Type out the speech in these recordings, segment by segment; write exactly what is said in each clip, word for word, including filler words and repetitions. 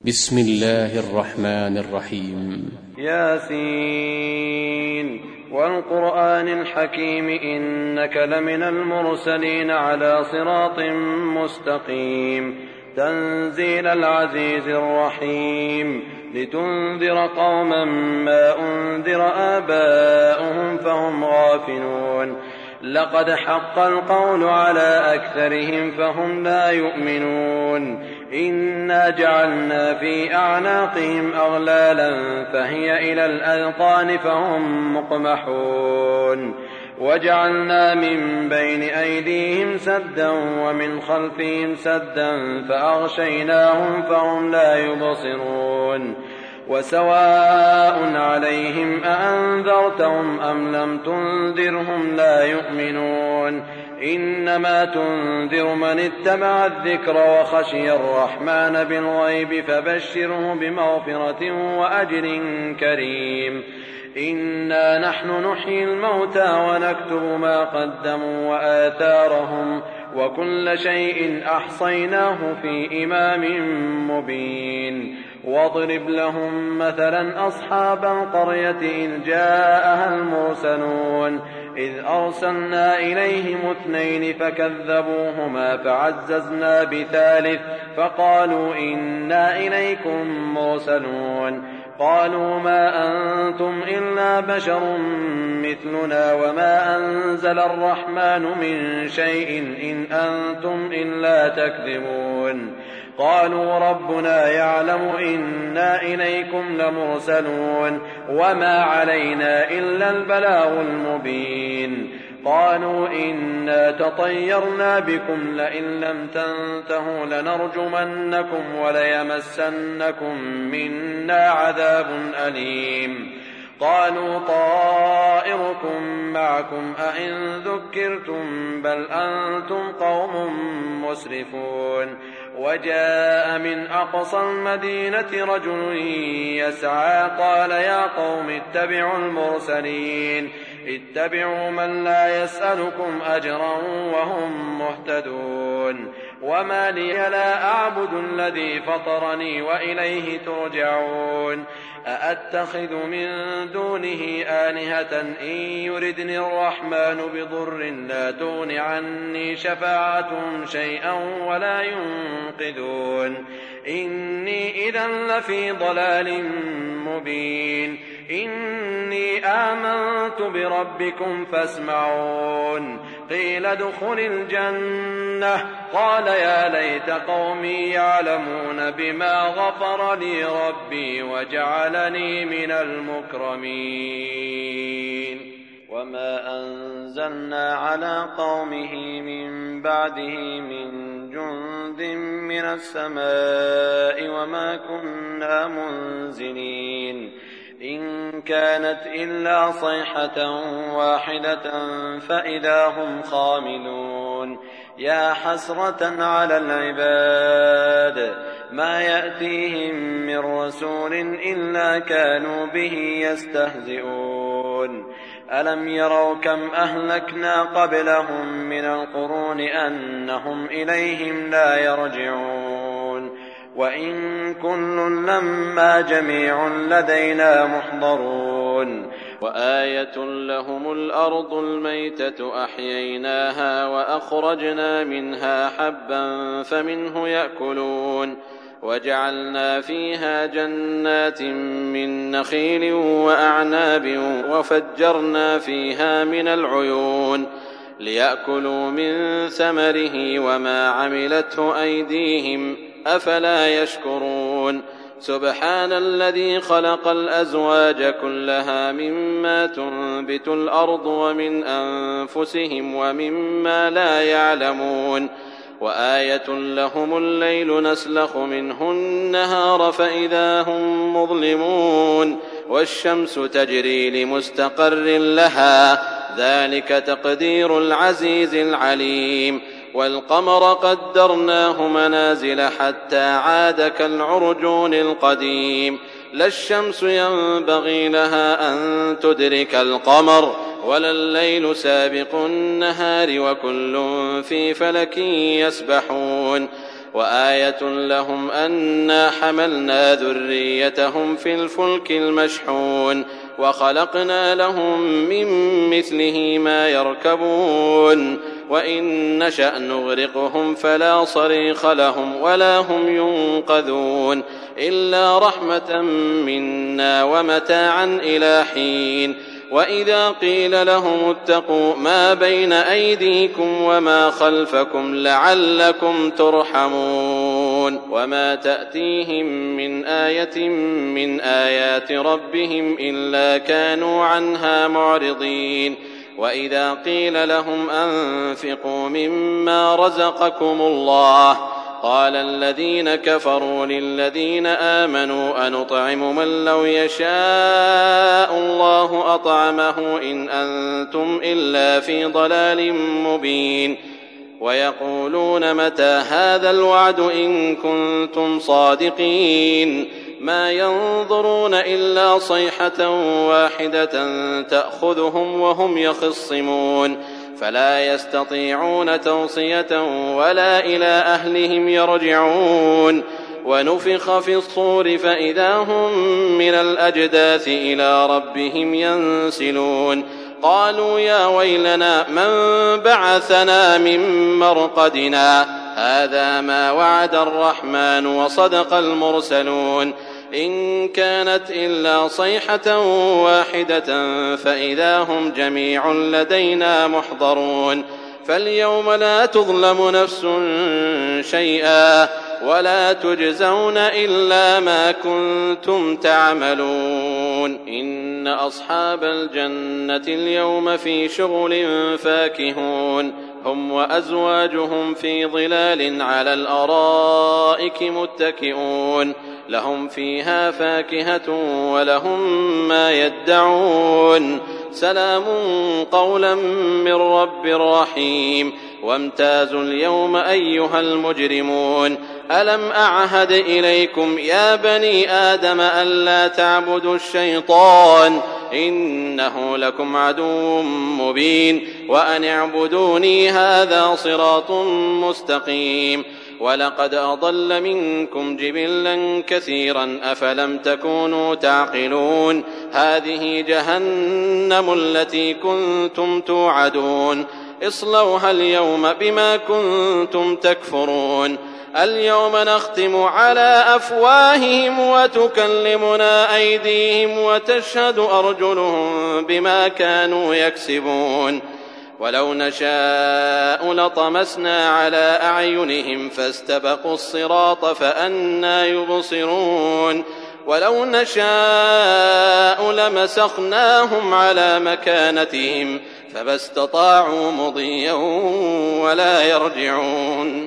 بسم الله الرحمن الرحيم. ياسين والقرآن الحكيم إنك لمن المرسلين على صراط مستقيم تنزيل العزيز الرحيم لتنذر قوما ما أنذر آباؤهم فهم غافلون لقد حق القول على أكثرهم فهم لا يؤمنون إنا جعلنا في أعناقهم أغلالا فهي إلى الأذقان فهم مقمحون وجعلنا من بين أيديهم سدا ومن خلفهم سدا فأغشيناهم فهم لا يبصرون وسواء عليهم أأنذرتهم أم لم تنذرهم لا يؤمنون إنما تنذر من اتبع الذكر وخشي الرحمن بالغيب فبشره بمغفرة وأجر كريم إنا نحن نحيي الموتى ونكتب ما قدموا وآثارهم وكل شيء أحصيناه في إمام مبين واضرب لهم مثلا أصحاب القرية إذ جاءها المرسلون إذ أرسلنا إليهم اثنين فكذبوهما فعززنا بثالث فقالوا إنا إليكم مرسلون قالوا ما أنتم إلا بشر مثلنا وما أنزل الرحمن من شيء إن أنتم إلا تكذبون قالوا ربنا يعلم إنا إليكم لمرسلون وما علينا إلا البلاغ المبين قالوا إنا تطيرنا بكم لئن لم تنتهوا لنرجمنكم وليمسنكم منا عذاب أليم قالوا طائركم معكم أئن ذكرتم بل أنتم قوم مسرفون وجاء من أقصى المدينة رجل يسعى قال يا قوم اتبعوا المرسلين اتبعوا من لا يسألكم أجرا وهم مهتدون وما لي لا أعبد الذي فطرني وإليه ترجعون أأتخذ من دونه آلهة إن يردني الرحمن بضر لا تغن عني شفاعتهم شيئا ولا ينقذون إني إذا لفي ضلال مبين إني آمنت بربكم فاسمعون قيل ادخل الجنة قال يا ليت قومي يعلمون بما غفر لي ربي وجعلني من المكرمين وما أنزلنا على قومه من بعده من جند من السماء وما كنا منزلين إن كانت إلا صيحة واحدة فإذا هم خاملون يا حسرة على العباد ما يأتيهم من رسول إلا كانوا به يستهزئون ألم يروا كم أهلكنا قبلهم من القرون أنهم إليهم لا يرجعون وإن كل لما جميع لدينا محضرون وآية لهم الأرض الميتة أحييناها وأخرجنا منها حبا فمنه يأكلون وجعلنا فيها جنات من نخيل وأعناب وفجرنا فيها من العيون ليأكلوا من ثمره وما عملته أيديهم أفلا يشكرون سبحان الذي خلق الأزواج كلها مما تنبت الأرض ومن أنفسهم ومما لا يعلمون وآية لهم الليل نسلخ منه النهار فإذا هم مظلمون والشمس تجري لمستقر لها ذلك تقدير العزيز العليم والقمر قدرناه منازل حتى عاد كالعرجون القديم لا الشمس ينبغي لها أن تدرك القمر ولا الليل سابق النهار وكل في فلك يسبحون وآية لهم أنا حملنا ذريتهم في الفلك المشحون وخلقنا لهم من مثله ما يركبون وإن نشأ نغرقهم فلا صريخ لهم ولا هم ينقذون إلا رحمة منا ومتاعا إلى حين. وإذا قيل لهم اتقوا ما بين أيديكم وما خلفكم لعلكم ترحمون وما تأتيهم من آية من آيات ربهم إلا كانوا عنها معرضين. وإذا قيل لهم أنفقوا مما رزقكم الله قال الذين كفروا للذين آمنوا أنطعم من لو يشاء الله أطعمه إن أنتم إلا في ضلال مبين. ويقولون متى هذا الوعد إن كنتم صادقين ما ينظرون إلا صيحة واحدة تأخذهم وهم يخصمون فلا يستطيعون توصية ولا إلى أهلهم يرجعون. ونفخ في الصور فإذا هم من الأجداث إلى ربهم ينسلون قالوا يا ويلنا من بعثنا من مرقدنا هذا ما وعد الرحمن وصدق المرسلون إن كانت إلا صيحة واحدة فإذا هم جميع لدينا محضرون. فاليوم لا تظلم نفس شيئا ولا تجزون إلا ما كنتم تعملون. إن أصحاب الجنة اليوم في شغل فاكهون هم وأزواجهم في ظلال على الأرائك متكئون لهم فيها فاكهة ولهم ما يدعون سلام قولا من رب رحيم. وامتازوا اليوم أيها المجرمون ألم أعهد إليكم يا بني آدم ألا تعبدوا الشيطان إنه لكم عدو مبين وأن اعبدوني هذا صراط مستقيم. ولقد أضل منكم جبلا كثيرا أفلم تكونوا تعقلون هذه جهنم التي كنتم توعدون اصلوها اليوم بما كنتم تكفرون. اليوم نختم على أفواههم وتكلمنا أيديهم وتشهد أرجلهم بما كانوا يكسبون. ولو نشاء لطمسنا على أعينهم فاستبقوا الصراط فأنى يبصرون. ولو نشاء لمسخناهم على مكانتهم فما استطاعوا مضيا ولا يرجعون.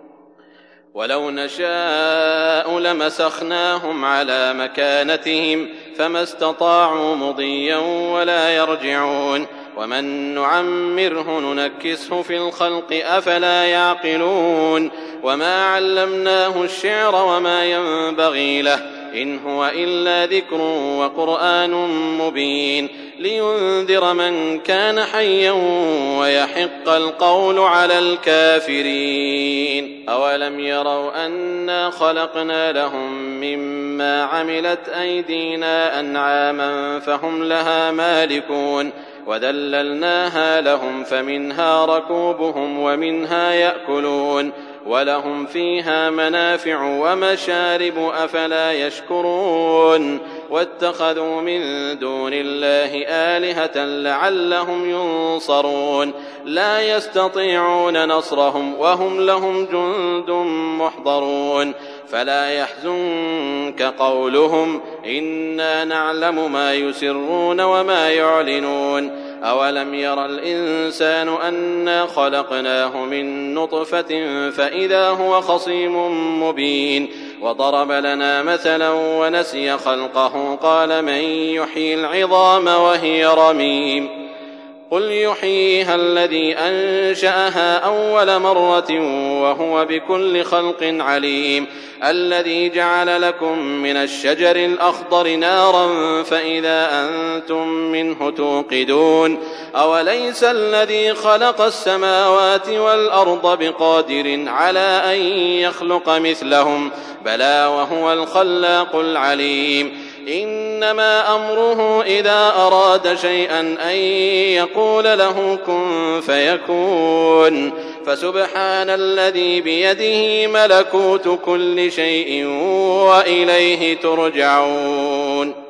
ولو نشاء لمسخناهم على مكانتهم فما استطاعوا مضيا ولا يرجعون. ومن نعمره ننكسه في الخلق أفلا يعقلون. وما علمناه الشعر وما ينبغي له إن هو إلا ذكر وقرآن مبين لينذر من كان حيا ويحق القول على الكافرين. أولم يروا أنا خلقنا لهم مما عملت أيدينا أنعاما فهم لها مالكون وذللناها لهم فمنها ركوبهم ومنها يأكلون ولهم فيها منافع ومشارب أفلا يشكرون. واتخذوا من دون الله آلهة لعلهم ينصرون لا يستطيعون نصرهم وهم لهم جند محضرون. فلا يحزنك قولهم إنا نعلم ما يسرون وما يعلنون. أولم ير الإنسان أنا خلقناه من نطفة فإذا هو خصيم مبين. وضرب لنا مثلا ونسي خلقه قال من يحيي العظام وهي رميم قل يحييها الذي أنشأها أول مرة وهو بكل خلق عليم الذي جعل لكم من الشجر الأخضر نارا فإذا أنتم منه توقدون أوليس الذي خلق السماوات والأرض بقادر على أن يخلق مثلهم بلى وهو الخلاق العليم إنما أمره إذا أراد شيئا أن يقول له كن فيكون فسبحان الذي بيده ملكوت كل شيء وإليه ترجعون.